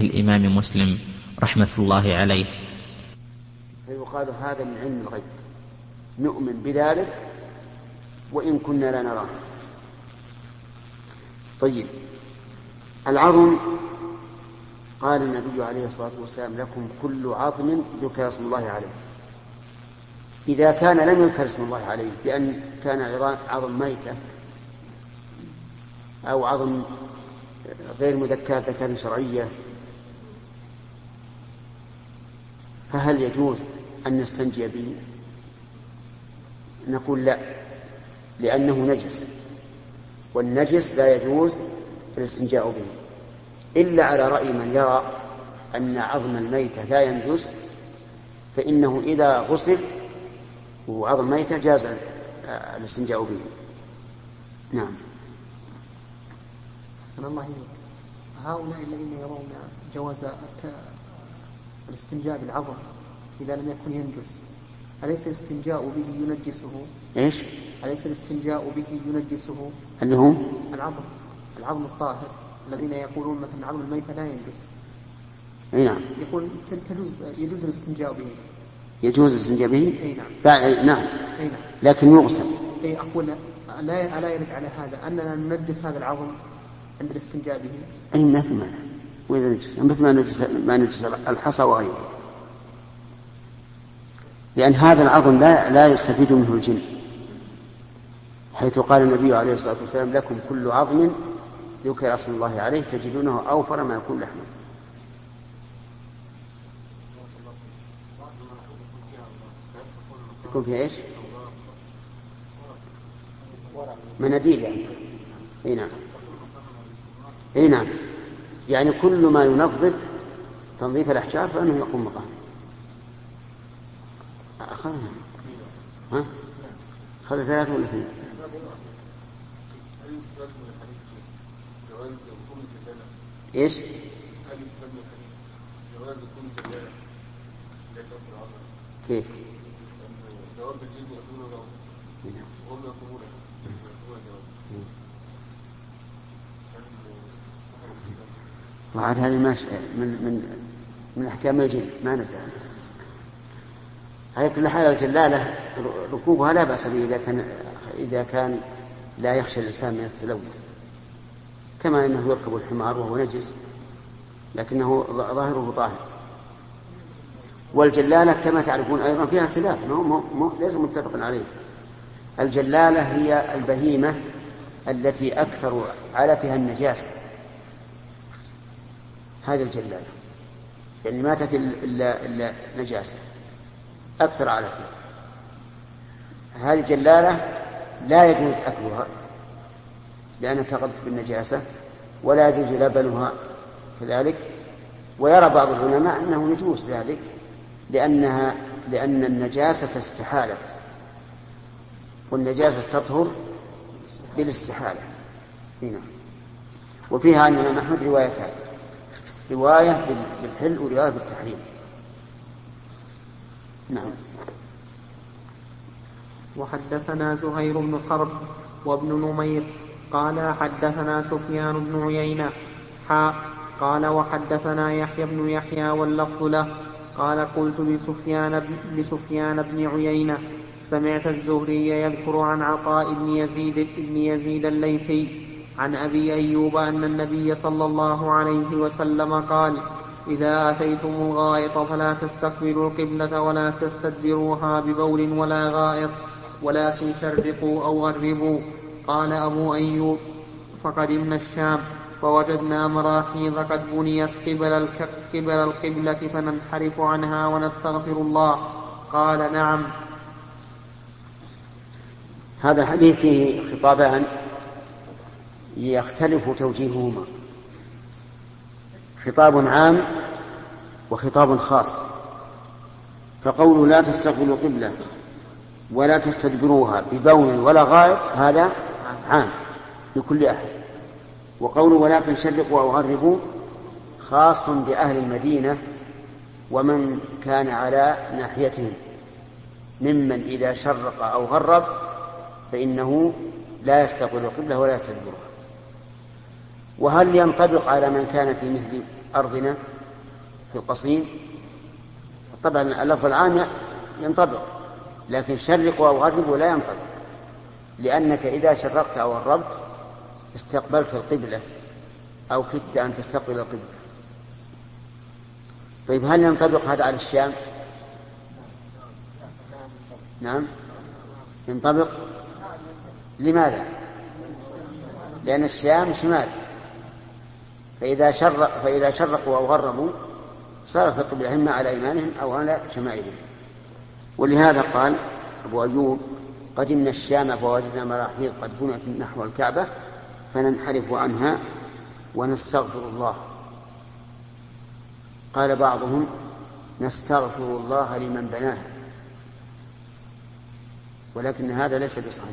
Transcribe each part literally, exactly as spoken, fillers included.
الإمام مسلم رحمة الله عليه. فيقال هذا من علم الغيب، نؤمن بذلك وإن كنا لا نراه. طيب، العظم قال النبي عليه الصلاة والسلام لكم كل عظم ذكر اسم الله عليه. إذا كان لم يذكر اسم الله عليه بأن كان عظم ميتة أو عظم غير مذكاة ذكر شرعية، فهل يجوز أن نستنجي به؟ نقول لا، لأنه نجس، والنجس لا يجوز الاستنجاء به إلا على رأي من يرى أن عظم الميتة لا ينجس، فإنه إذا غسل وعظم ميتة جاز الاستنجاء به. نعم. حسن الله إليك. هؤلاء الذين يرون جواز الاستنجاء بالعظم إذا لم يكن ينجس، أليس الاستنجاء به ينجسه؟ إيش؟ أليس الاستنجاء به ينجسه؟ اللي هو العظم، العظم الطاهر، الذين يقولون مثلا عظم الميتة لا ينجس. نعم. يقول تجوز يجوز الاستنجاء به. يجوز الاستنجاء به؟ أي نعم. فا... نعم. أي نعم. لكن يغسل. أي أقول لا لا يرد على هذا أننا ننجس هذا العظم عند الاستنجاء به. أي ما في مانع، وإذا نجس مثل ما نجس ما نجس الحصى وغيره، لأن هذا العظم لا لا يستفيد منه الجن، حيث قال النبي عليه الصلاة والسلام لكم كل عظم ذكر اسم الله عليه تجدونه أوفر ما يكون لحما. يكون فيها إيش؟ مناديل يعني. أي نعم. أي نعم، يعني كل ما ينظف تنظيف الأحجار فإنه يقوم مقام. أخذنا ها؟ أخذ ثلاثة ولا اثنين؟ إيش؟ كيف؟ وعاد هذه ماشي من من من أحكام الجن ما ندري. على كل حال الجلالة ركوبها لا بأس به إذا كان إذا كان لا يخشى الإنسان من التلوث، كما أنه يركب الحمار وهو نجس لكنه ظاهره طاهر. والجلالة كما تعرفون أيضا فيها خلاف، ليس متفق عليه. الجلالة هي البهيمة التي أكثر علفها النجاسة، هذه الجلالة يعني ما تأكل إلا, إلا نجاسة أكثر علفها. هذه الجلالة لا يجوز أكلها لأنها تغطى بالنجاسة، ولا يجوز لبنها كذلك. ويرى بعض العلماء أنه يجوز ذلك لأنها لأن النجاسة استحالت، والنجاسة تطهر بالاستحالة. هنا وفيها عن الإمام أحمد روايتان، رواية بالحل ورواية بالتحريم. نعم. وحدثنا زهير بن حرب وابن نمير قال حدثنا سفيان بن عيينة حاء قال وحدثنا يحيى بن يحيى واللفظ له قال قلت لسفيان لسفيان بن عيينة سمعت الزهري يذكر عن عطاء بن يزيد بن يزيد الليثي عن أبي أيوب أن النبي صلى الله عليه وسلم قال إذا أتيتم الغائط فلا تستقبلوا القبلة ولا تستدبروها ببول ولا غائط ولكن شرقوا أو غربوا. قال أبو أيوب فقدمنا الشام فوجدنا مراحيض قد بنيت قبل, قبل القبلة فننحرف عنها ونستغفر الله. قال نعم. هذا الحديث فيه خطابان يختلف توجيههما، خطاب عام وخطاب خاص. فقول لا تستقبلوا قبلة ولا تستدبروها ببول ولا غائط هذا عام لكل أحد، وقول ولكن شرقوا أو غربوا خاص بأهل المدينة ومن كان على ناحيتهم ممن إذا شرق أو غرب فإنه لا يستقبل القبلة ولا يستدبرها. وهل ينطبق على من كان في مثل أرضنا؟ في القصيم طبعا اللفظ العام ينطبق، لكن شرقوا أو غربوا لا ينطبق، لأنك إذا شرقت أو غربت استقبلت القبلة أو كدت أن تستقبل القبلة. طيب هل ينطبق هذا على الشام؟ نعم ينطبق. لماذا؟ لأن الشام شمال، فإذا شرق فإذا شرقوا أو غربوا صارت القبلة إما على أيمانهم أو على شمائلهم. ولهذا قال أبو أيوب: قدمنا الشام فوجدنا مراحيض قد بنت نحو الكعبة فننحرف عنها ونستغفر الله. قال بعضهم: نستغفر الله لمن بناها، ولكن هذا ليس بصحيح،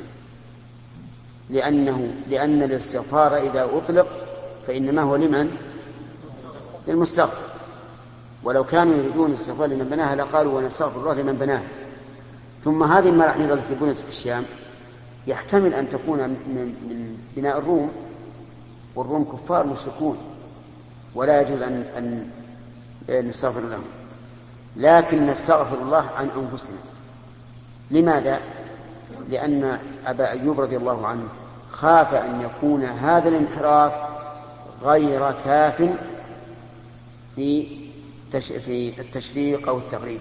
لأنه لأن الاستغفار إذا أطلق فإنما هو لمن؟ للمستغفر، ولو كانوا يريدون الاستغفار لمن بناها لقالوا ونستغفر الله لمن بناها. ثم هذه المراحيض التي بنت في الشام يحتمل أن تكون من بناء الروم، والروم كفار مشركون ولا يجوز أن أن نستغفر لهم، لكن نستغفر الله عن أنفسنا. لماذا؟ لأن أبا أيوب رضي الله عنه خاف أن يكون هذا الانحراف غير كاف في في التشريق أو التغريب،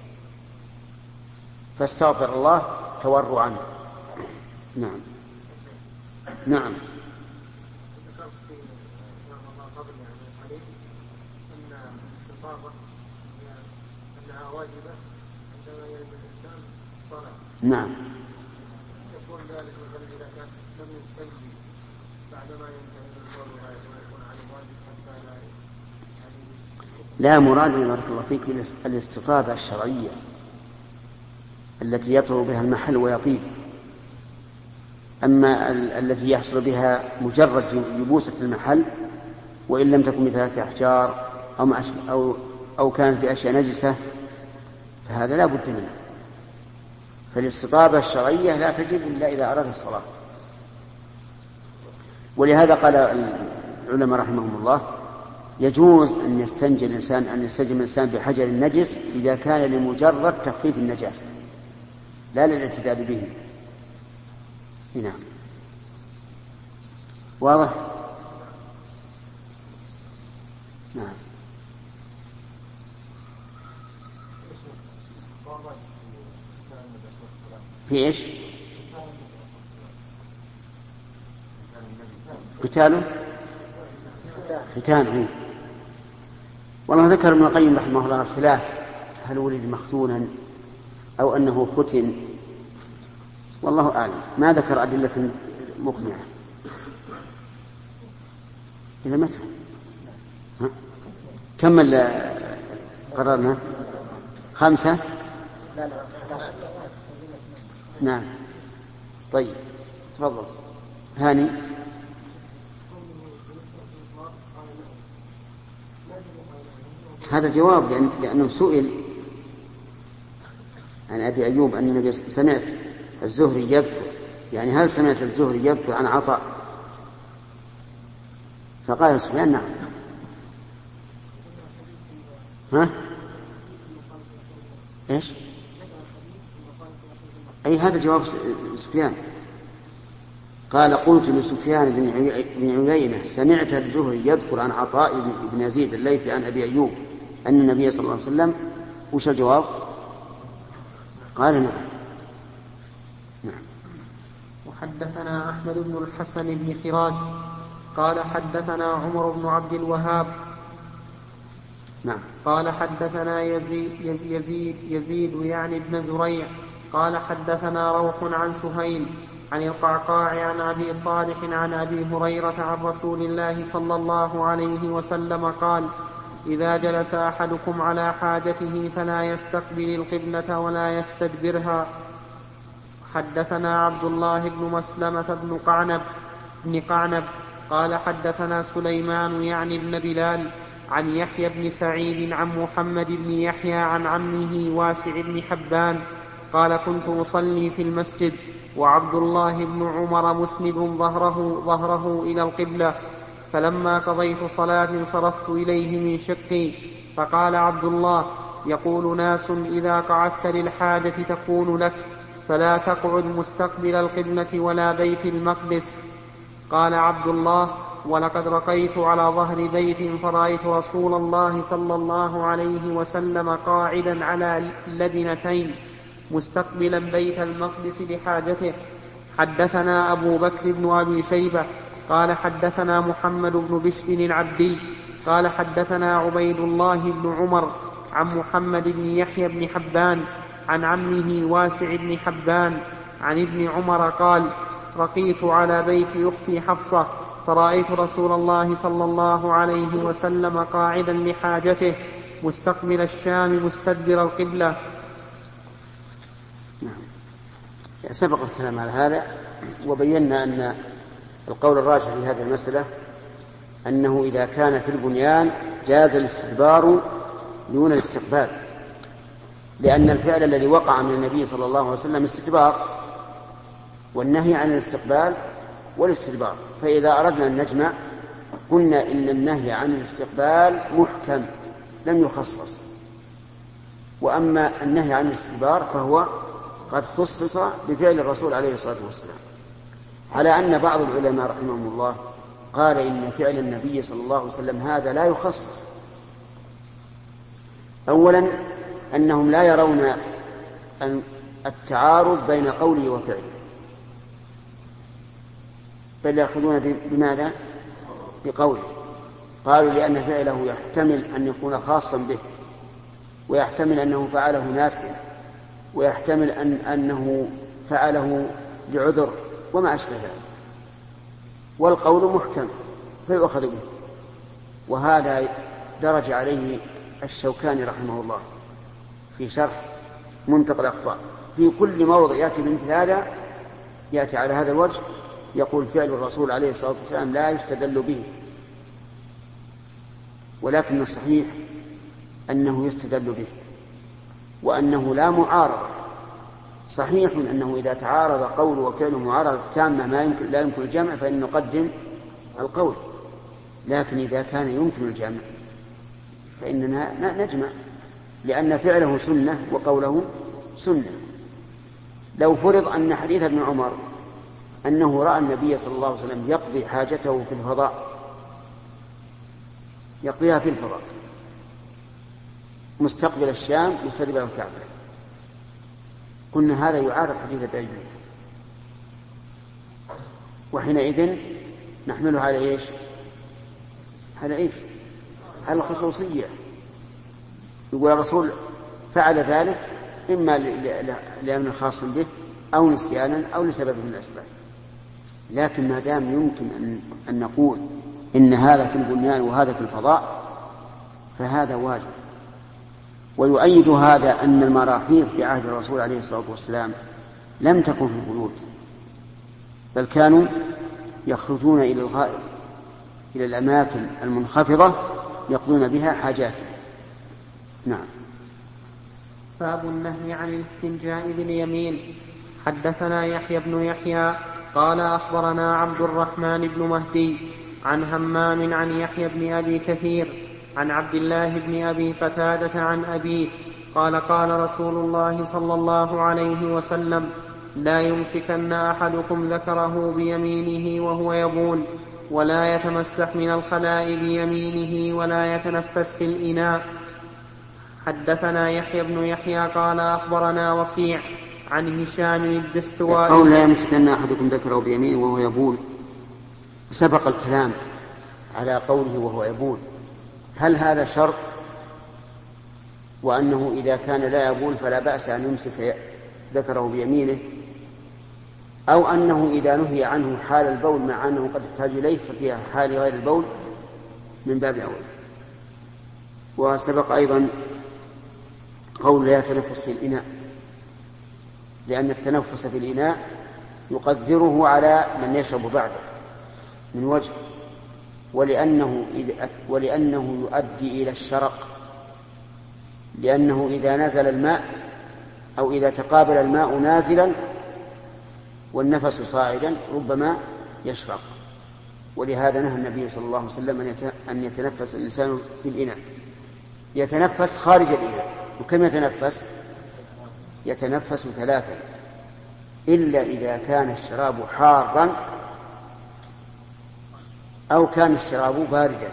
فاستغفر الله تورعا. نعم نعم. نعم. يكون ذلك مثلا إذا كان لم يستنجي بعدما ينتهي من القول ويكون على الواجب حتى لا لا مراد بارك الله فيك بالاستطابة الشرعية التي يطهر بها المحل ويطيب، أما التي يحصل بها مجرد يبوسة المحل وإن لم تكن بثلاثة أحجار أو, أو, أو كانت بأشياء نجسة فهذا لا بد منه. فالاستطابة الشرعية لا تجب إلا إذا أراد الصلاة. ولهذا قال العلماء رحمهم الله: يجوز أن يستنجي الإنسان أن يستنجي الإنسان بحجر النجس إذا كان لمجرد تخفيف النجاسة لا للاعتداد به. نعم واضح. نعم. في إيش؟ قتاله ختان. والله ذكر ابن القيم رحمه الله الخلاف هل ولد مختونا أو أنه ختن، والله أعلم، ما ذكر أدلة مقنعة. إلى متى؟ ها؟ كم قررنا؟ خمسة. نعم. طيب تفضل هاني. هذا جواب لأن لأنه سئل عن أبي أيوب أن النبي سمعت الزهري يذكر، يعني هل سمعت الزهري يذكر عن عطاء؟ فقال سفيان: نعم. ها؟ إيش؟ أي هذا جواب سفيان. قال: قلت لسفيان بن عيينة: سمعت الزهري يذكر عن عطاء بن يزيد الليثي عن أبي أيوب أن النبي صلى الله عليه وسلم. وش الجواب؟ قال: نعم. نعم. وحدثنا أحمد بن الحسن بن خراش قال حدثنا عمر بن عبد الوهاب نعم. قال حدثنا يزيد, يزيد, يزيد يعني ابن زريع قال حدثنا روح عن سهيل عن القعقاع عن أبي صالح عن أبي هريرة عن رسول الله صلى الله عليه وسلم قال: إذا جلس أحدكم على حاجته فلا يستقبل القبلة ولا يستدبرها. حدثنا عبد الله بن مسلمة بن قعنب بن قعنب قال حدثنا سليمان يعني بن بلال عن يحيى بن سعيد عن محمد بن يحيى عن عمه واسع بن حبان قال: كنت أصلي في المسجد وعبد الله بن عمر مسند ظهره, ظهره إلى القبلة، فلما قضيت صلاة صرفت إليه من شقي فقال عبد الله: يقول ناس إذا قعدت للحاجة تكون لك، فلا تقعد مستقبل القبلة ولا بيت المقدس. قال عبد الله: ولقد رقيت على ظهر بيت فرأيت رسول الله صلى الله عليه وسلم قاعدا على لبنتين مستقبلا بيت المقدس لحاجته. حدثنا أبو بكر بن أبي شيبة قال حدثنا محمد بن بشر العبدي قال حدثنا عبيد الله بن عمر عن محمد بن يحيى بن حبان عن عمه واسع بن حبان عن ابن عمر قال: رقيت على بيت أختي حفصة فرأيت رسول الله صلى الله عليه وسلم قاعدا لحاجته مستقبل الشام مستدبر القبلة. سبق الكلام على هذا وبينا أن القول الراجح في هذه المسألة أنه إذا كان في البنيان جاز الاستدبار دون الاستقبال، لأن الفعل الذي وقع من النبي صلى الله عليه وسلم استدبار، والنهي عن الاستقبال والاستدبار. فإذا أردنا أن نجمع قلنا إن النهي عن الاستقبال محكم لم يخصص، وأما النهي عن الاستدبار فهو قد خصص بفعل الرسول عليه الصلاة والسلام، على أن بعض العلماء رحمهم الله قال إن فعل النبي صلى الله عليه وسلم هذا لا يخصص. أولا أنهم لا يرون التعارض بين قوله وفعله، بل يأخذون بماذا؟ بقوله. قالوا لأن فعله يحتمل أن يكون خاصا به، ويحتمل أنه فعله ناسيا، ويحتمل أن أنه فعله لعذر وما أشبه ذلك، والقول محكم فيؤخذ به. وهذا درج عليه الشوكاني رحمه الله في شرح منتقى الأخبار، في كل موضع يأتي بمثل هذا يأتي على هذا الوجه يقول فعل الرسول عليه الصلاة والسلام لا يستدل به، ولكن الصحيح أنه يستدل به، وأنه لا معارضة. صحيح أنه إذا تعارض قول وفعل معارضة تامة ما يمكن لا يمكن الجمع فإن نقدم القول، لكن إذا كان يمكن الجمع فإننا نجمع، لأن فعله سنة وقوله سنة. لو فرض أن حديث ابن عمر أنه رأى النبي صلى الله عليه وسلم يقضي حاجته في الفضاء، يقضيها في الفضاء مستقبل الشام مستدبر الكعبة، قلنا هذا يعارض حديث ابن عمر، وحينئذ نحمله على إيش؟ على إيش؟ على الخصوصية. يقول الرسول فعل ذلك إما لأمر خاص به أو نسيانا أو لسبب من الأسباب. لكن ما دام يمكن أن, أن نقول إن هذا في البنيان وهذا في الفضاء فهذا واجب. ويؤيد هذا أن المراحيض في عهد الرسول عليه الصلاة والسلام لم تكن في البيوت، بل كانوا يخرجون إلى الغائط، إلى الأماكن المنخفضة يقضون بها حاجاتهم. نعم. باب النهي عن الاستنجاء باليمين. حدثنا يحيى بن يحيى قال أخبرنا عبد الرحمن بن مهدي عن همام عن يحيى بن أبي كثير عن عبد الله بن أبي قتادة عن أبيه قال قال رسول الله صلى الله عليه وسلم: لا يمسكن أحدكم ذكره بيمينه وهو يبول، ولا يتمسح من الخلاء بيمينه، ولا يتنفس في الإناء. حدثنا يحيى بن يحيى قال أخبرنا وكيع عن هشام الدستوائي. قول لا يمسكن أحدكم ذكره بيمينه وهو يبول، سبق الكلام على قوله وهو يبول، هل هذا شرط وأنه إذا كان لا يبول فلا بأس أن يمسك ذكره بيمينه، أو أنه إذا نهي عنه حال البول مع أنه قد يحتاج إليه ففيها حال غير البول من باب أول. وسبق أيضا قول لا يتنفس في الإناء، لأن التنفس في الإناء يقدره على من يشرب بعده من وجه، ولأنه, ولأنه يؤدي إلى الشرق، لأنه إذا نزل الماء أو إذا تقابل الماء نازلا والنفس صاعدا ربما يشرق، ولهذا نهى النبي صلى الله عليه وسلم أن يتنفس الإنسان في الإناء. يتنفس خارج الإناء. وكم يتنفس؟ يتنفس ثلاثا، إلا إذا كان الشراب حارا أو كان الشراب باردا.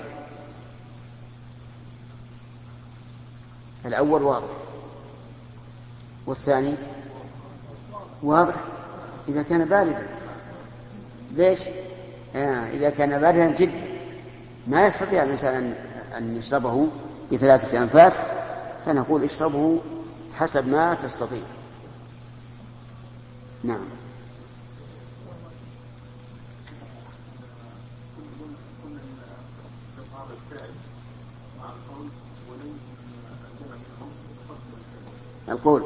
الأول واضح، والثاني واضح إذا كان باردا. ليش؟ آه إذا كان باردا جدا ما يستطيع الإنسان أن يشربه بثلاثة أنفاس، فنقول اشربه حسب ما تستطيع. نعم. القول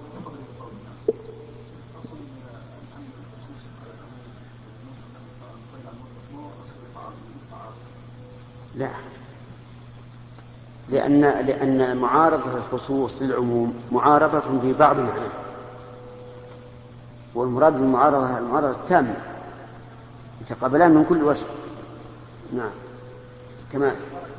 لا، لأن لأن معارضة الخصوص للعموم معارضة في بعض معناه، والمراد بالمعارضة المعارضة التامة يتقابلان من كل وجه. نعم. كمان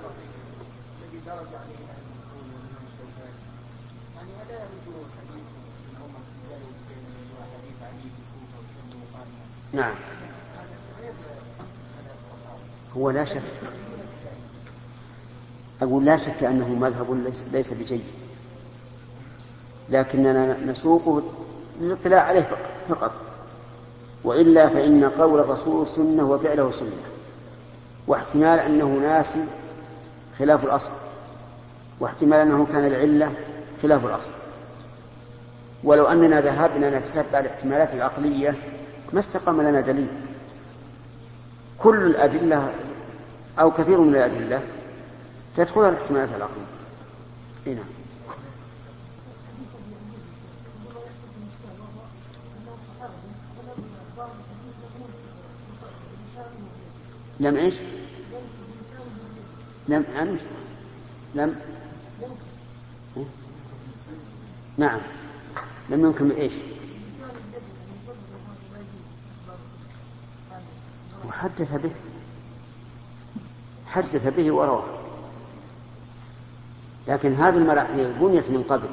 نعم، هو لا شك، أقول لا شك أنه مذهب ليس بجيد، لكننا نسوقه للاطلاع عليه فقط، وإلا فإن قول الرسول سنة وفعله سنة، واحتمال أنه ناسي خلاف الأصل، واحتمال أنه كان العلة خلاف الأصل. ولو أننا ذهبنا نتتبع الاحتمالات العقلية ما استقام لنا دليل. كل الأدلة أو كثير من الأدلة تدخلها الاحتمالات العقلية. هنا لم إيش؟ لم أنت لم نعم لم يمكن إيش؟ وحدث به حدث به ورواه، لكن هذه المراحل بنيت من قبل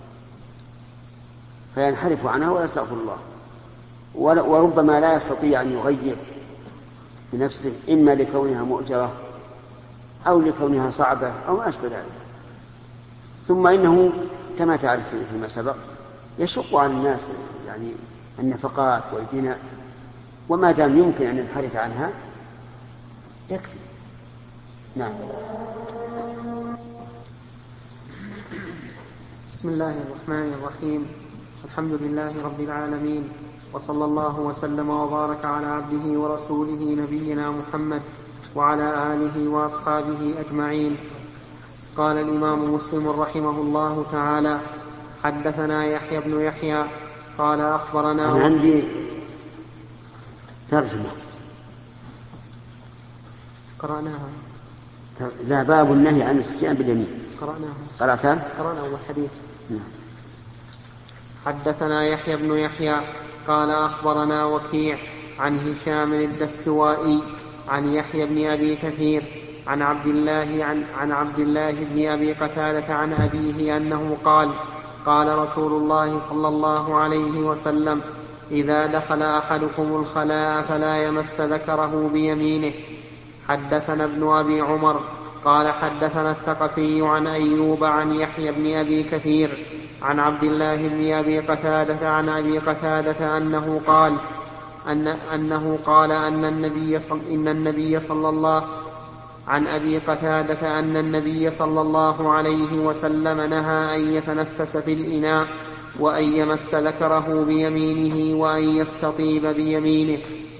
فينحرف عنها ويستغفر الله، وربما لا يستطيع أن يغير بنفسه، إما لكونها مؤجرة أو لكونها صعبة أو ما أشبه ذلك. ثم إنه كما تعرف فيما سبق يشق عن الناس يعني النفقات والبناء، وما دام يمكن أن ينحرف عنها يكفي. نعم. بسم الله الرحمن الرحيم. الحمد لله رب العالمين، وصلى الله وسلم وبارك على عبده ورسوله نبينا محمد وعلى آله وأصحابه أجمعين. قال الإمام مسلم رحمه الله تعالى: حدثنا يحيى بن يحيى قال أخبرنا. أنا عندي ترجمة قرأناها. لا، باب النهي عن الاستئذان باليمين. قرأناها. قرأتها؟ قرأنا أول حديث. نعم. حدثنا يحيى بن يحيى قال أخبرنا وكيع عن هشام الدستوائي عن يحيى بن أبي كثير عن عبد الله عن, عن عبد الله بن أبي قتادة عن أبيه أنه قال: قال رسول الله صلى الله عليه وسلم: إذا دخل أحدكم الخلاء فلا يمس ذكره بيمينه. حدثنا ابن أبي عمر قال حدثنا الثقفي عن أيوب عن يحيى بن أبي كثير عن عبد الله بن أبي قتادة عن أبي قتادة أنه قال أن أنه قال أن النبي صل إن النبي صلى الله عن أبي قتادة أن النبي صلى الله عليه وسلم نهى أن يتنفس في الإناء وأن يمس ذكره بيمينه وأن يستطيب بيمينه.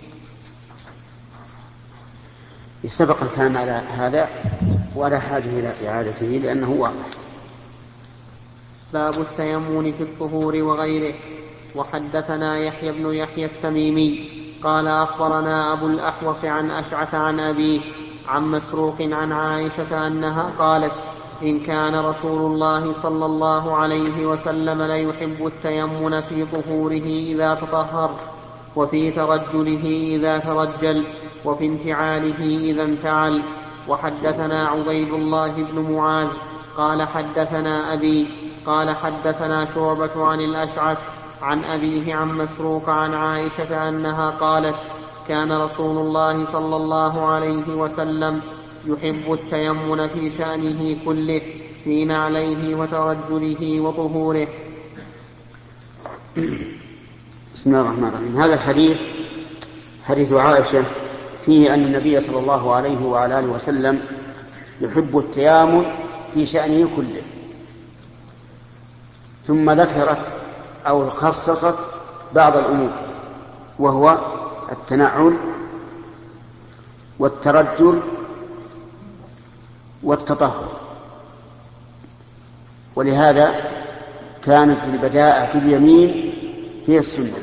سبق الكلام على هذا ولا حاجة إلى إعادته لأنه واضح. باب التيمم في الطهور وغيره. وحدثنا يحيى بن يحيى التميمي قال أخبرنا أبو الأحوص عن أشعث عن أبيه عن مسروق عن عائشة أنها قالت: إن كان رسول الله صلى الله عليه وسلم ليحب التيمم في طهوره إذا تطهر، وفي ترجله إذا ترجل، وفي انتعاله إذا انتعل. وحدثنا عبيد الله بن معاذ قال حدثنا أبي قال حدثنا شعبة عن الأشعث عن أبيه عن مسروق عن عائشة أنها قالت كان رسول الله صلى الله عليه وسلم يحب التيمن في شأنه كله في نعليه وترجله وطهوره. بسم الله الرحمن الرحيم. هذا الحديث حديث عائشة فيه أن النبي صلى الله عليه وعلى آله وسلم يحب التيامن في شأنه كله، ثم ذكرت أو خصصت بعض الأمور، وهو التنعل والترجل والتطهر. ولهذا كانت البداءة في اليمين هي السنة،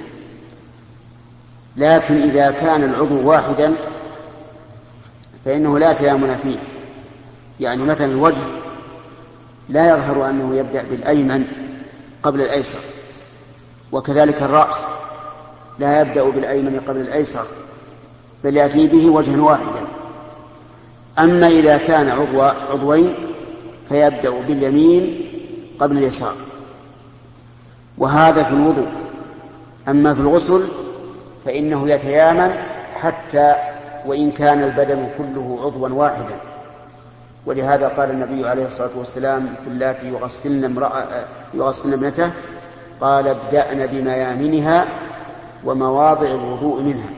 لكن إذا كان العضو واحدا فإنه لا تيامن فيه. يعني مثلا الوجه لا يظهر أنه يبدأ بالأيمن قبل الأيسر، وكذلك الرأس لا يبدأ بالأيمن قبل الأيسر، بل يأتي به وجها واحدا. أما إذا كان عضو عضوين فيبدأ باليمين قبل اليسار، وهذا في الوضوء. أما في الغسل فإنه يتيامن حتى وإن كان البدن كله عضوا واحدا. ولهذا قال النبي عليه الصلاة والسلام في اللاتي يغسلن امرأة يغسلن ابنته قال ابدأن بميامنها ومواضع الوضوء منها.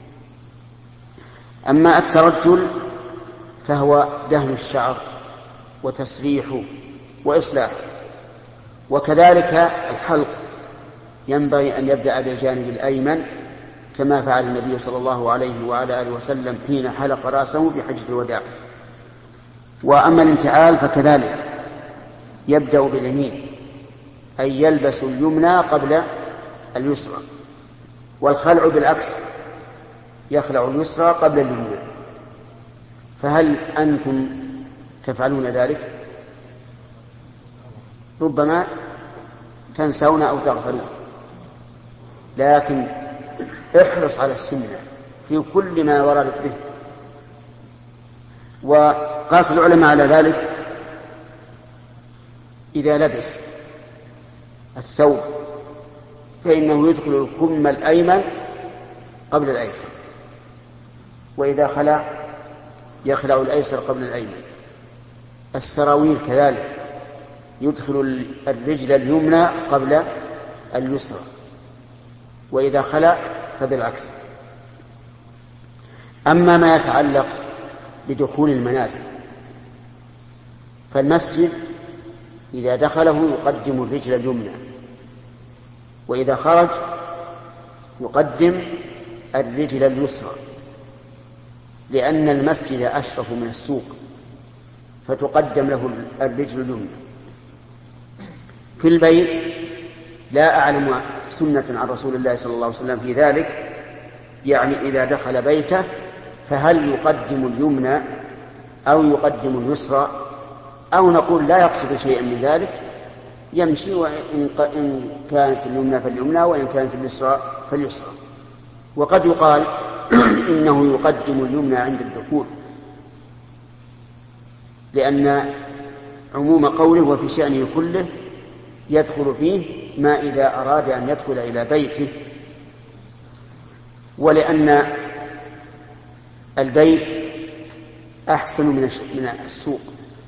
أما الترجل فهو دهن الشعر وتسريحه وإصلاحه، وكذلك الحلق ينبغي أن يبدأ بالجانب الأيمن كما فعل النبي صلى الله عليه وعلى آله وسلم حين حلق رأسه في حجة الوداع. وأما الانتعال فكذلك يبدأ باليمين، أي يلبس اليمنى قبل اليسرى، والخلع بالعكس يخلع اليسرى قبل اليمنى. فهل أنتم تفعلون ذلك؟ ربما تنسون أو تغفلون، لكن احرص على السنة في كل ما وردت به. وقاس العلماء على ذلك إذا لبس الثوب فإنه يدخل الكم الأيمن قبل الأيسر، وإذا خلع يخلع الأيسر قبل الأيمن. السراويل كذلك يدخل الرجل اليمنى قبل اليسرى، وإذا خلع فبالعكس. أما ما يتعلق بدخول المنازل فالمسجد إذا دخله يقدم الرجل اليمنى، وإذا خرج يقدم الرجل اليسرى، لأن المسجد أشرف من السوق فتقدم له الرجل اليمنى. في البيت لا أعلم سنة عن رسول الله صلى الله عليه وسلم في ذلك، يعني إذا دخل بيته فهل يقدم اليمنى أو يقدم اليسرى، أو نقول لا يقصد شيئا من ذلك يمشي، وإن كانت اليمنى فاليمنى وإن كانت اليسرى فاليسرى. وقد يقال إنه يقدم اليمنى عند الدخول، لأن عموم قوله وفي شأنه كله يدخل فيه ما إذا أراد أن يدخل إلى بيته، ولأن البيت أحسن من السوق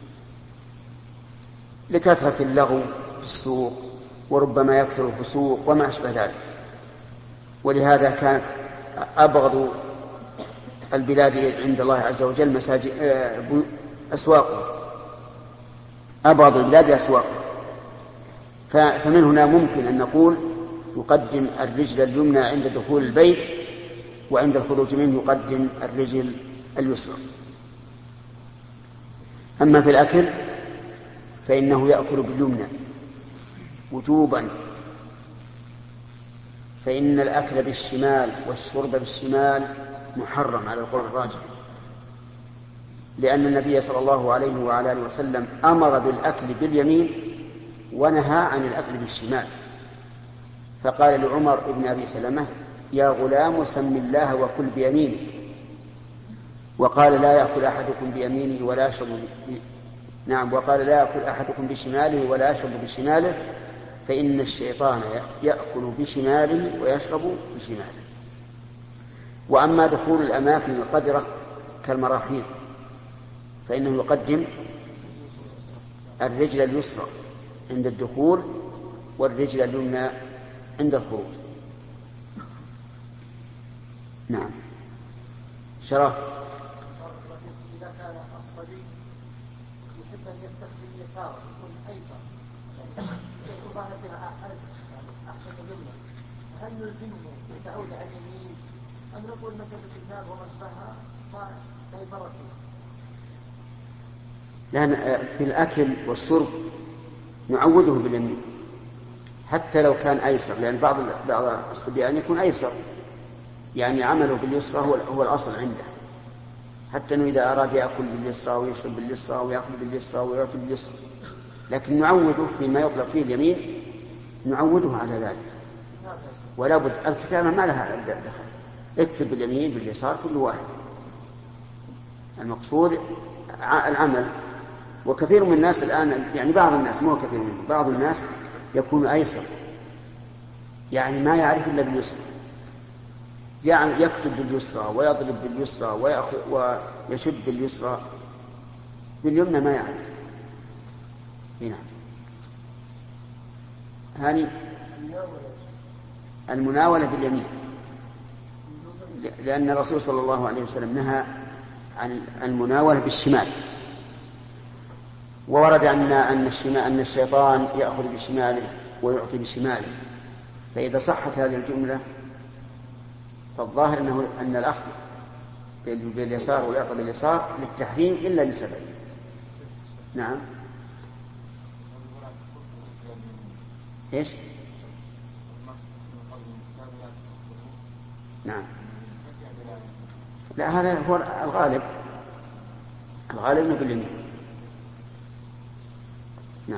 لكثرة اللغو في السوق وربما يكثر الفسوق وما أشبه ذلك. ولهذا كانت أبغض البلاد عند الله عز وجل مساجد أسواقه، أبغض البلاد أسواقه. فمن هنا ممكن أن نقول يقدم الرجل اليمنى عند دخول البيت، وعند الخروج منه يقدم الرجل اليسرى. أما في الأكل فإنه يأكل باليمنى وجوبا، فإن الأكل بالشمال والشرب بالشمال محرم على القول الراجح، لأن النبي صلى الله عليه وعلى آله وسلم أمر بالأكل باليمين ونهى عن الأكل بالشمال. فقال لعمر بن أبي سلمة يا غلام سم الله وكل بيمينك، وقال لا يأكل أحدكم بيمينه ولا يشرب نعم. وقال لا يأكل أحدكم بشماله ولا يشرب بشماله فإن الشيطان يأكل بشماله ويشرب بشماله. وأما دخول الأماكن القذرة كالمراحيض فإنه يقدم الرجل اليسرى عند الدخول والرجل اليمنى عند الخروج. نعم. شرف. إذا كان الصبي يحب أن يستخدم يساره يكون أيسر يكون فيها أحسن منه، هل نلزمه يتعود على اليمين أم نقول مسألة النار ومشبهها ما لا يفرق فيها؟ لأن في الأكل والشرب نعوده باليمين حتى لو كان أيسر، لأن بعض بعض الصبيان يكون أيسر يعني عمله باليسرى هو هو الأصل عنده، حتى أنه إذا أراد يأكل باليسرى ويشرب باليسرى ويأخذ باليسرى ويأكل باليسرى، لكن نعوده فيما يطلق فيه اليمين نعوده على ذلك. ولا بد الكتابة ما لها دخل، اكتب باليمين باليسار كل واحد، المقصود العمل. وكثير من الناس الآن يعني بعض الناس مو كثير منهم بعض الناس يكون أيسر يعني ما يعرف إلا باليسرى، يعني يكتب باليسرى ويضرب باليسرى ويأخذ ويشد باليسرى، باليمنى ما يعرف. هنا هذه المناولة باليمين، لأن الرسول صلى الله عليه وسلم نهى عن المناولة بالشمال، وورد أن أن أن الشيطان يأخذ بشماله ويعطي بشماله، فإذا صحت هذه الجملة فالظاهر أنه أن الأخذ باليسار والإعطاء باليسار للتحريم إلا لسبب. نعم. إيش؟ نعم. لا هذا هو الغالب، الغالب انه باليمين. نعم.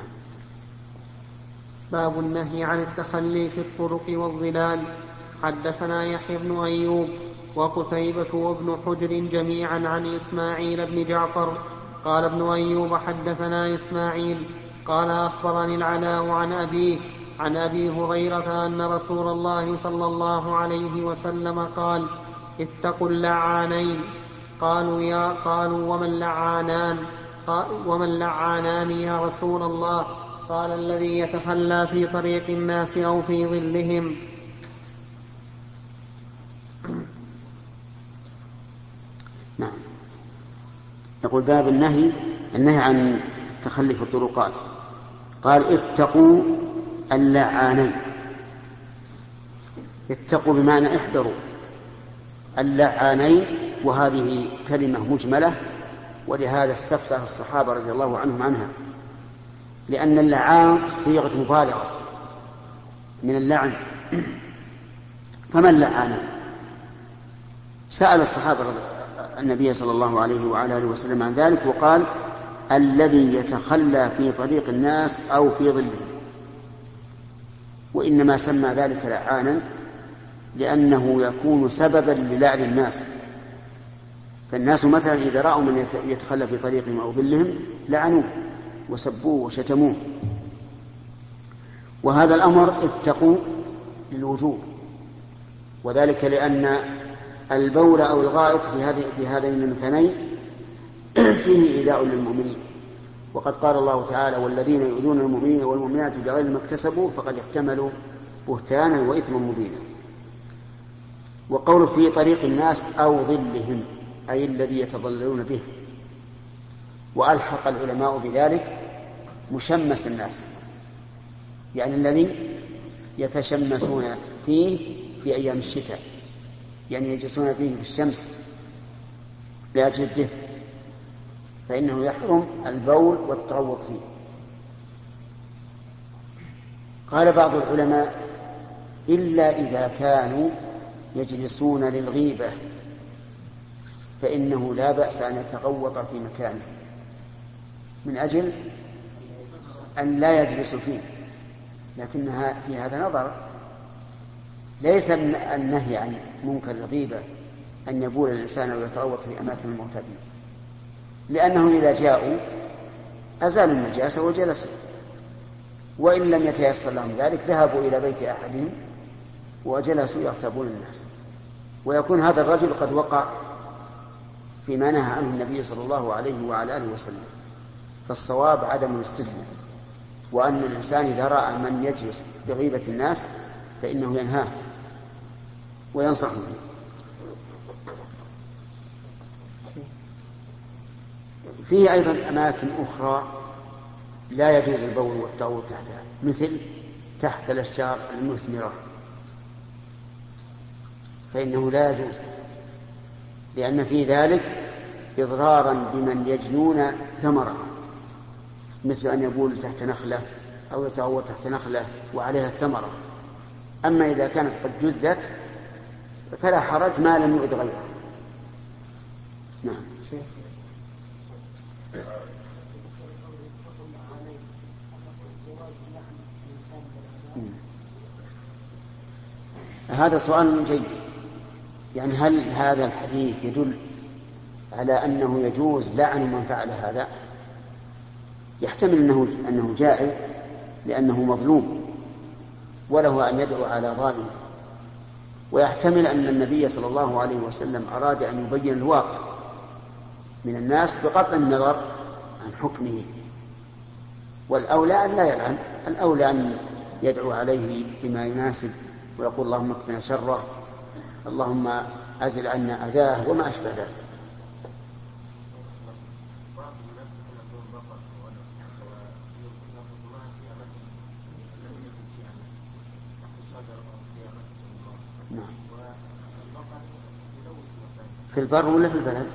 باب النهي عن التخلي في الطرق والظلال. حدثنا يحيى بن أيوب وقتيبة وابن حجر جميعا عن إسماعيل بن جعفر قال ابن أيوب حدثنا إسماعيل قال أخبرني العلاء عن أبيه عن أبي هريرة أن رسول الله صلى الله عليه وسلم قال اتقوا اللعانين. قالوا يا قالوا وما اللعانان وما اللعانان يا رسول الله؟ قال الذي يتخلى في طريق الناس أو في ظلهم. نعم. يقول باب النهي النهي عن التخلي في الطرقات. قال اتقوا اللعانين. اتقوا بمعنى احذروا اللعانين، وهذه كلمة مجملة، ولهذا استفسر الصحابة رضي الله عنهم عنها، لأن اللعان صيغة مبالغة من اللعن. فما اللعانين؟ سأل الصحابة النبي صلى الله عليه وعلى آله وسلم عن ذلك وقال الذي يتخلى في طريق الناس أو في ظلهم. وإنما سمى ذلك لعانا لأنه يكون سببا للعن الناس، فالناس مثلا إذا رأوا من يتخلى في طريقهم أو ظلهم لعنوه وسبوه وشتموه. وهذا الأمر اتقوا للوجوب، وذلك لأن البول أو الغائط في هذه في هذين المكانين فيه إيذاء للمؤمنين، وقد قال الله تعالى والذين يؤذون المؤمنين والمؤمنات بغير ما اكتسبوا فقد احتملوا بهتانا وإثما مبينا. وقول في طريق الناس أو ظلهم أي الذي يتظللون به، وألحق العلماء بذلك مشمس الناس، يعني الذي يتشمسون فيه في أيام الشتاء، يعني يجلسون فيه في الشمس لأجل الدفء، فإنه يحرم البول والتروط فيه. قال بعض العلماء إلا إذا كانوا يجلسون للغيبة فإنه لا بأس أن يتغوط في مكانه من أجل أن لا يجلس فيه، لكن في هذا نظر. ليس النهي عن منكر الغيبة أن يبول الإنسان ويتغوط في أماكن المعتادين، لأنهم إذا جاءوا أزالوا النجاسة وجلسوا، وإن لم يتيسر لهم ذلك ذهبوا إلى بيت أحدهم وجلسوا يغتابون الناس، ويكون هذا الرجل قد وقع فيما نهى عنه النبي صلى الله عليه وعلى آله وسلم. فالصواب عدم الاستثناء، وأن الإنسان إذا رأى من يجلس بغيبة الناس فإنه ينهاه وينصحه. فيه أيضا أماكن أخرى لا يجوز البول والتعوض تحتها، مثل تحت الأشجار المثمرة، فإنه لا يجوز، لأن في ذلك إضرارا بمن يجنون ثمرة، مثل أن يبول تحت نخلة أو يتعوض تحت نخلة وعليها ثمرة. أما إذا كانت قد جذت فلا حرج ما لم يؤذ غيره. نعم. هذا سؤال جيد، يعني هل هذا الحديث يدل على أنه يجوز لعن من فعل هذا؟ يحتمل أنه, أنه جائز لأنه مظلوم وله أن يدعو على ظالم، ويحتمل أن النبي صلى الله عليه وسلم أراد أن يبين الواقع من الناس بقطع النظر عن حكمه، والأولى أن لا يلعن، الأولى أن يدعو عليه بما يناسب ويقول اللهم اكفنا شره، اللهم أزل عنا أذاه وما أشبه ذلك. نعم. في البر ولا في البلد؟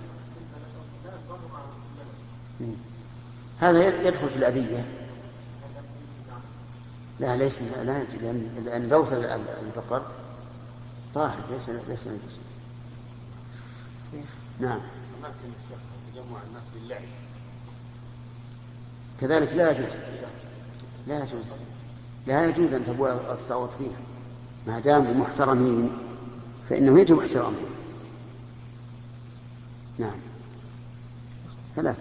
هذا يدخل في الأذية. لا ليس لا لأن روث البقر طاهر ليس ليس نجس. نعم. أماكن الشيخ تجمع الناس للعب كذلك لا يجوز، لا يجوز لا يجوز أن تبوء التعوض فيها ما دام محترمين فإنه يجب احترامهم. نعم. ثلاثة.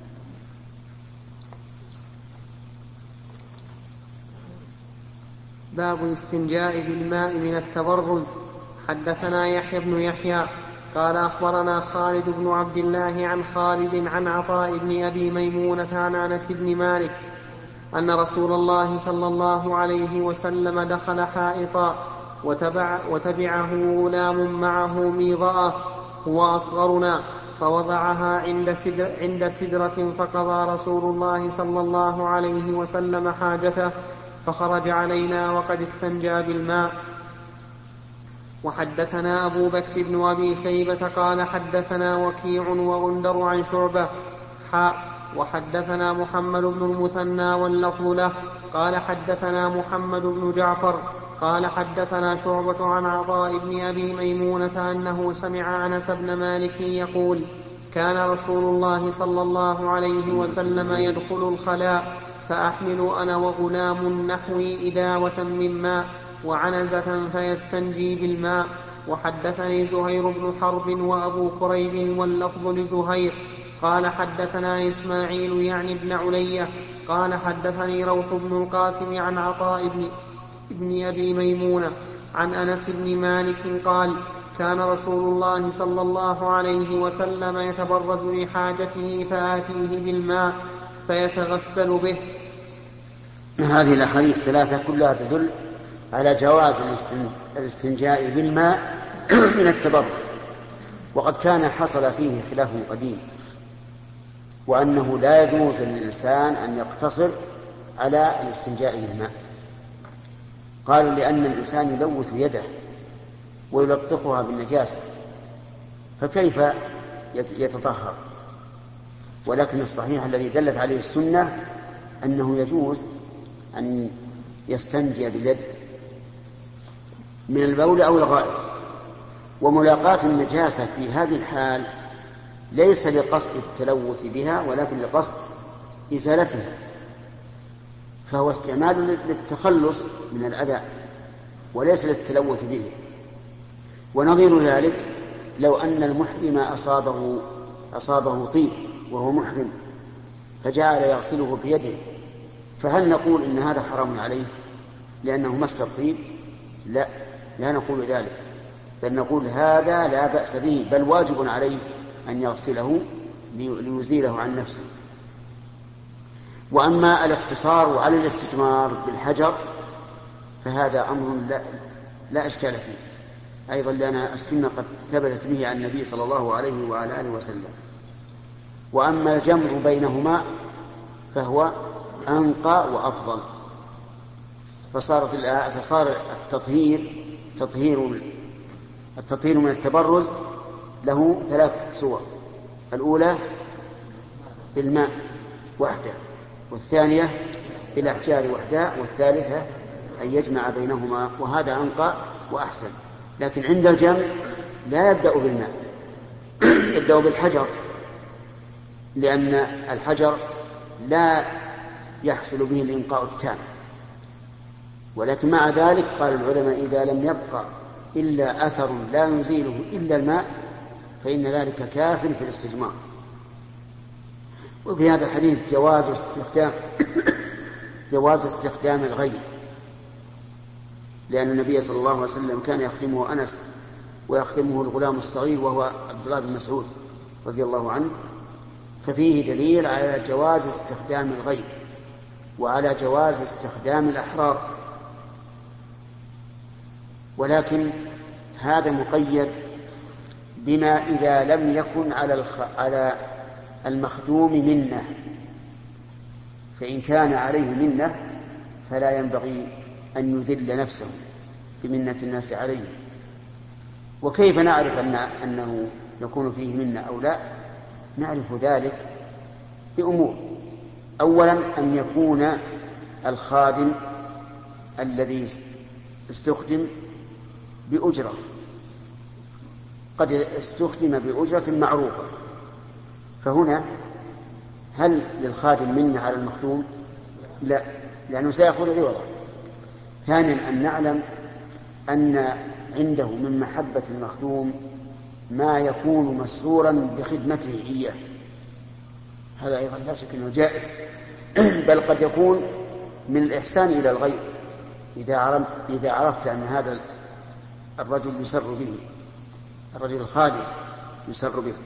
باب الاستنجاء بالماء من التبرز. حدثنا يحيى بن يحيى قال أخبرنا خالد بن عبد الله عن خالد عن عطاء بن أبي ميمونة عن أنس بن مالك أن رسول الله صلى الله عليه وسلم دخل حائطا وتبع وتبعه غلام معه ميضأة هو أصغرنا، فوضعها عند سدر عند سدرة، فقضى رسول الله صلى الله عليه وسلم حاجته فخرج علينا وقد استنجى بالماء. وحدثنا أبو بكر بن أبي شيبة قال حدثنا وكيع وغندر عن شعبة حاء وحدثنا محمد بن المثنى واللفظ له قال حدثنا محمد بن جعفر قال حدثنا شعبة عن عطاء بن أبي ميمونة أنه سمع أنس بن مالك يقول كان رسول الله صلى الله عليه وسلم يدخل الخلاء فأحمل أنا وغلام نحوي إداوة من ماء وعنزة فيستنجي بالماء. وحدثني زهير بن حرب وأبو كريب واللفظ لزهير قال حدثنا إسماعيل يعني ابن علية قال حدثني روح بن القاسم عن عطاء بن, ابن أبي ميمونة عن أنس بن مالك قال كان رسول الله صلى الله عليه وسلم يتبرز لحاجته فآتيه بالماء فيتغسل به. هذه الأحاديث الثلاثة كلها تدل على جواز الاستنجاء بالماء من التبرز، وقد كان حصل فيه خلاف قديم، وأنه لا يجوز للإنسان أن يقتصر على الاستنجاء بالماء. قالوا لأن الإنسان يلوث يده ويلطخها بالنجاسة فكيف يتطهر؟ ولكن الصحيح الذي دلت عليه السنة أنه يجوز أن يستنجي باليد من البول أو الغائط. وملاقاة النجاسة في هذه الحال ليس لقصد التلوث بها ولكن لقصد إزالتها، فهو استعمال للتخلص من الأذى وليس للتلوث به. ونظير ذلك لو أن المحرم أصابه, أصابه طيب وهو محرم فجعل يغسله بيده، فهل نقول إن هذا حرام عليه لأنه مس الطيب؟ لا، لا نقول ذلك، بل نقول هذا لا بأس به، بل واجب عليه أن يغسله ليزيله عن نفسه. وأما الاقتصار على الاستجمار بالحجر فهذا أمر لا, لا إشكال فيه أيضا، لأن السنة قد ثبتت به عن النبي صلى الله عليه وعلى آله وسلم. وأما الجمع بينهما فهو أنقى وأفضل، فصارت فصار التطهير تطهير التطهير من التبرز له ثلاث صور: الأولى بالماء وحده، والثانية بالأحجار وحدها، والثالثة أن يجمع بينهما، وهذا أنقى وأحسن. لكن عند الجمع لا يبدأ بالماء، يبدأ بالحجر، لأن الحجر لا يحصل به الإنقاء التام. ولكن مع ذلك قال العلماء إذا لم يبقى إلا أثر لا يزيله إلا الماء فإن ذلك كاف في الاستجمار. وفي هذا الحديث جواز استخدام جواز استخدام الغير، لأن النبي صلى الله عليه وسلم كان يخدمه أنس ويخدمه الغلام الصغير وهو عبد الله بن مسعود رضي الله عنه، ففيه دليل على جواز استخدام الغير وعلى جواز استخدام الأحرار. ولكن هذا مقيد بما إذا لم يكن على الخ... على المخدوم منة، فإن كان عليه منة فلا ينبغي أن يذل نفسه بمنة الناس عليه. وكيف نعرف أن أنه يكون فيه منة أو لا؟ نعرف ذلك بأمور: أولا أن يكون الخادم الذي استخدم بأجرة، قد استخدم بأجرة معروفة، فهنا هل للخادم منة على المخدوم؟ لا، لأنه سيأخذ عوضا. ثانيا أن نعلم أن عنده من محبة المخدوم ما يكون مسرورا بخدمته إياه، هذا أيضا لا شك أنه جائز، بل قد يكون من الإحسان إلى الغير إذا عرفت, إذا عرفت أن هذا الرجل يسر به، الرجل الخادم يسر به.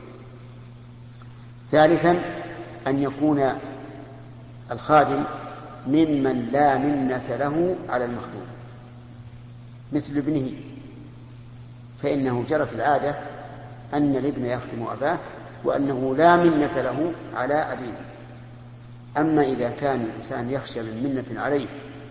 ثالثا أن يكون الخادم ممن لا منة له على المخدوم، مثل ابنه، فإنه جرت العادة أن الابن يخدم أباه وأنه لا منة له على أبيه. أما إذا كان الإنسان يخشى من منة عليه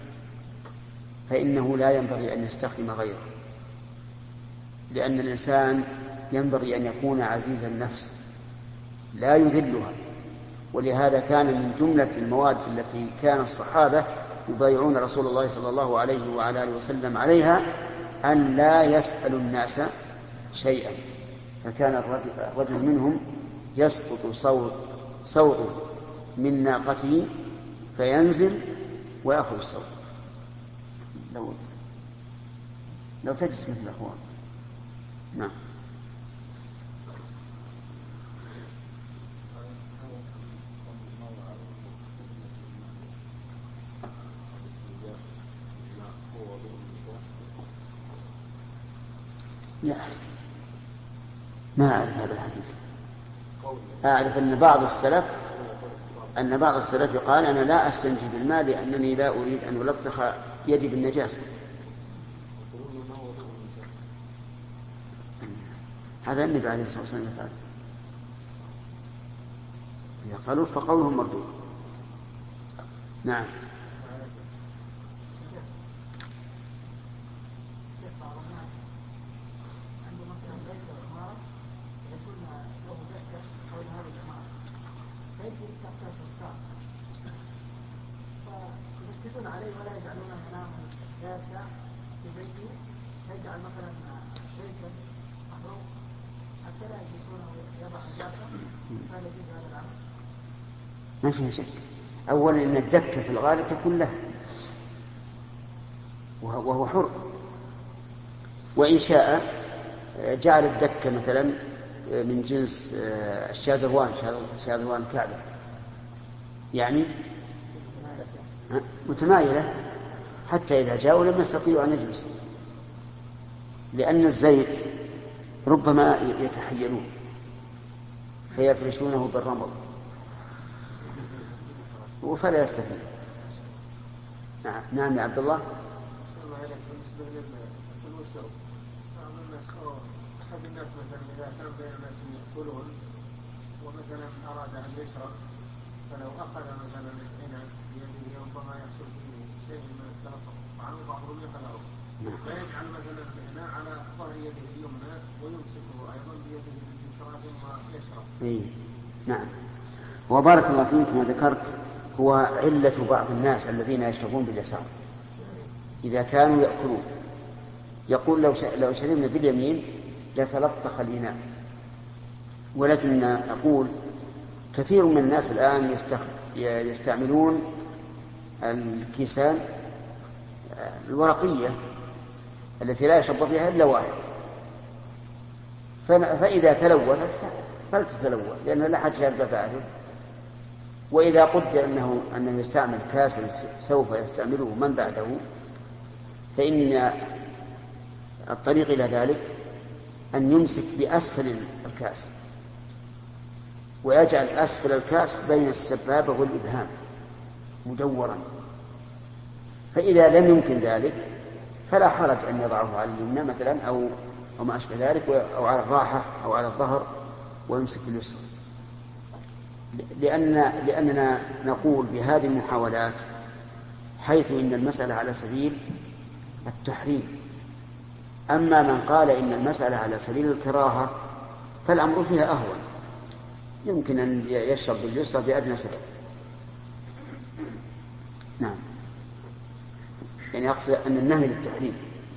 فإنه لا ينبغي أن يستخدم غيره، لأن الإنسان ينبغي أن يكون عزيز النفس لا يذلها. ولهذا كان من جملة المواد التي كان الصحابة يبايعون رسول الله صلى الله عليه وعلى آله وسلم عليها أن لا يسأل الناس شيئا، فكان الرجل منهم يسقط صوت صوته من ناقته فينزل ويأخذ الصوت. لو لو تجلس مثل الأخوان. نعم. لا، ما أعرف هذا الحديث. أعرف أن بعض السلف أن بعض السلف قال أنا لا أستنجي بالماء لأنني لا أريد أن ألطخ يدي بالنجاسة. هذا النبي عليه الصلاة والسلام يفعل. إذا قالوا فقولهم مردود. نعم. عليه ولا يجعلون كلامه جالسا في بيته، يجعل مثلا بيتا محروق حتى لا يجلسونه ويضع جالسا، هذا يجوز هذا العمل؟ ما فيها شك. أولا إن الدكة في الغالب تكون له وهو حر، وإن شاء جعل الدكة مثلا من جنس الشاذروان، شاذروان كعبة، يعني متمايلة حتى إذا جاءوا لم يستطيعوا أن يجلسوا، لأن الزيت ربما يتحيلون فيفرشونه بالرمل فلا يستفيد. نعم نعم يا عبد الله. أحد الناس مثلا إذا كان بين الناس يأكلون ومثلا أراد أن يشرب فلو أخذ مثلا العنب بيده ربما يحصل فيه شيء من التلفظ وعنه بعضهم يقلعه فيجعل مثلا الإناء على ظهر يده اليمنى ويمسكه أيضا بيده اليسرى ثم يشرب. إيه نعم. وبارك الله فيك ما ذكرت هو علة بعض الناس الذين يشربون باليسار إذا كانوا يأكلون، يقول لو لو شربنا باليمين لتلطخ الإناء، ولكن أقول كثير من الناس الآن يستعملون الكيسان الورقية التي لا يشرب فيها إلا واحد، فإذا تلوثت فلتتلوث لأنها لا حد شارب بعده. وإذا قدر أنه أنه يستعمل كاسا سوف يستعمله من بعده فإن الطريق إلى ذلك أن يمسك بأسفل الكاس ويجعل أسفل الكاس بين السبابة والإبهام مدورا، فإذا لم يمكن ذلك فلا حرج أن يضعه على اليمنى مثلا أو أو ما أشبه ذلك أو على الراحة أو على الظهر ويمسك باليسر، لأن لأننا نقول بهذه المحاولات حيث إن المسألة على سبيل التحريم. أما من قال إن المسألة على سبيل الكراهة فالأمر فيها أهون، يمكن أن يشرب باليسرى بأدنى سبب. نعم، يعني أقصد أن النهي للتحريم.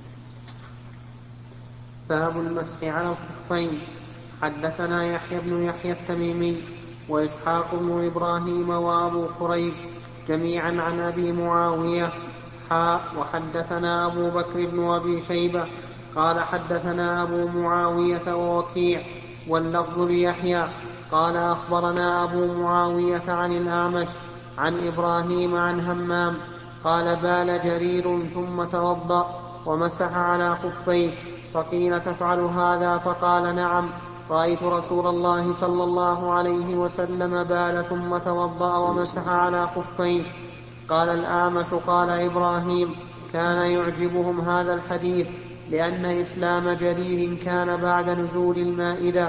باب المسح على الخفين. حدثنا يحيى بن يحيى التميمي وإسحاق بن إبراهيم وأبو كريب جميعا عن أبي معاوية حاء وحدثنا أبو بكر بن أبي شيبة قال حدثنا أبو معاوية ووكيع واللفظ ليحيى قال أخبرنا أبو معاوية عن الأعمش عن إبراهيم عن همام قال بال جرير ثم توضأ ومسح على خفيه، فقيل تفعل هذا؟ فقال نعم، رأيت رسول الله صلى الله عليه وسلم بال ثم توضأ ومسح على خفيه. قال الأعمش قال إبراهيم كان يعجبهم هذا الحديث لأن إسلام جرير كان بعد نزول المائدة.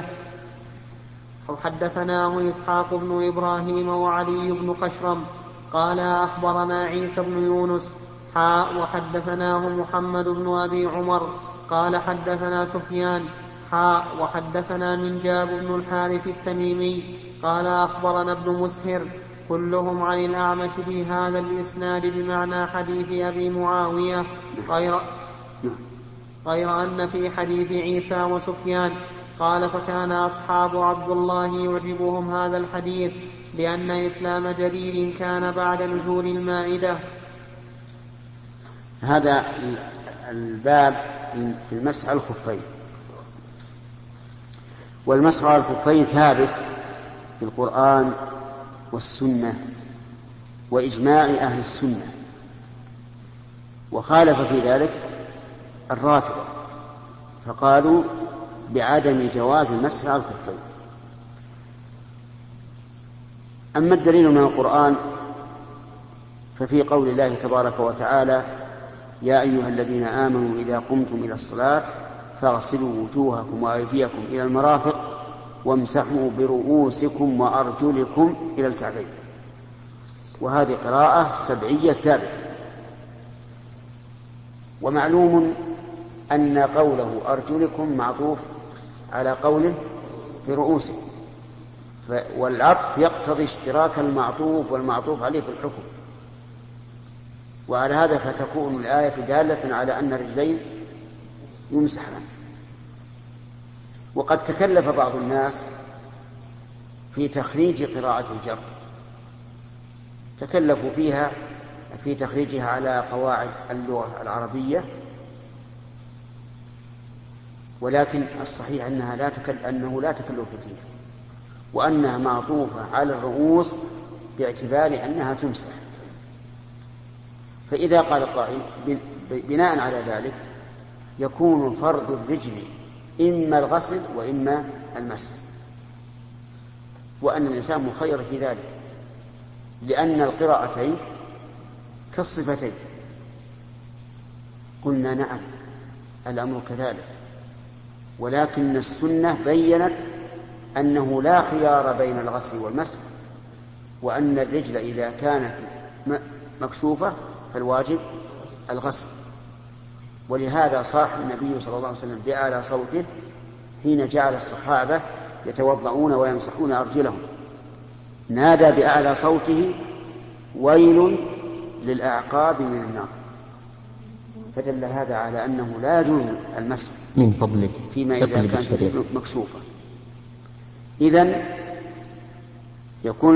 وحدثناه إسحاق بن إبراهيم وعلي بن خشرم قال أخبرنا عيسى بن يونس حاء وحدثناه محمد بن أبي عمر قال حدثنا سفيان حاء وحدثنا منجاب بن الحارث التميمي قال أخبرنا ابن مسهر كلهم عن الأعمش بهذا الإسناد بمعنى حديث أبي معاوية غير, غير أن في حديث عيسى وسفيان قال فكان أصحاب عبد الله يعجبهم هذا الحديث لأن إسلام جرير كان بعد نزول المائدة. هذا الباب في المسح على الخفين، والمسح على الخفين ثابت في القرآن والسنة وإجماع أهل السنة، وخالف في ذلك الرافضة فقالوا بعدم جواز المسح على الخفين. أما الدليل من القرآن ففي قول الله تبارك وتعالى يا أيها الذين آمنوا إذا قمتم إلى الصلاة فاغسلوا وجوهكم وأيديكم إلى المرافق وامسحوا برؤوسكم وأرجلكم إلى الكعبين، وهذه قراءة سبعية ثابتة. ومعلوم أن قوله أرجلكم معطوف على قوله برؤوسكم، والعطف يقتضي اشتراك المعطوف والمعطوف عليه في الحكم، وعلى هذا فتكون الآية دالة على أن الرجلين يمسحان. وقد تكلف بعض الناس في تخريج قراءة الجر، تكلفوا فيها في تخريجها على قواعد اللغة العربية، ولكن الصحيح أنها لا تكل... أنه لا تكلف فيها، وأنها معطوفة على الرؤوس باعتبار أنها تمسح. فإذا قال قائل بناء على ذلك يكون فرض الرجل إما الغسل وإما المسح، وأن الإنسان مخير في ذلك، لأن القراءتين كالصفتين. قلنا نعم الأمر كذلك، ولكن السنة بيّنت أنه لا خيار بين الغسل والمسح، وأن الرجل إذا كانت مكشوفة فالواجب الغسل. ولهذا صاح النبي صلى الله عليه وسلم بأعلى صوته حين جعل الصحابة يتوضؤون ويمسحون أرجلهم، نادى بأعلى صوته: ويل للأعقاب من النار. فدل هذا على أنه لا يجوز المسح من فضلك فيما إذا كانت مكشوفة. إذن يكون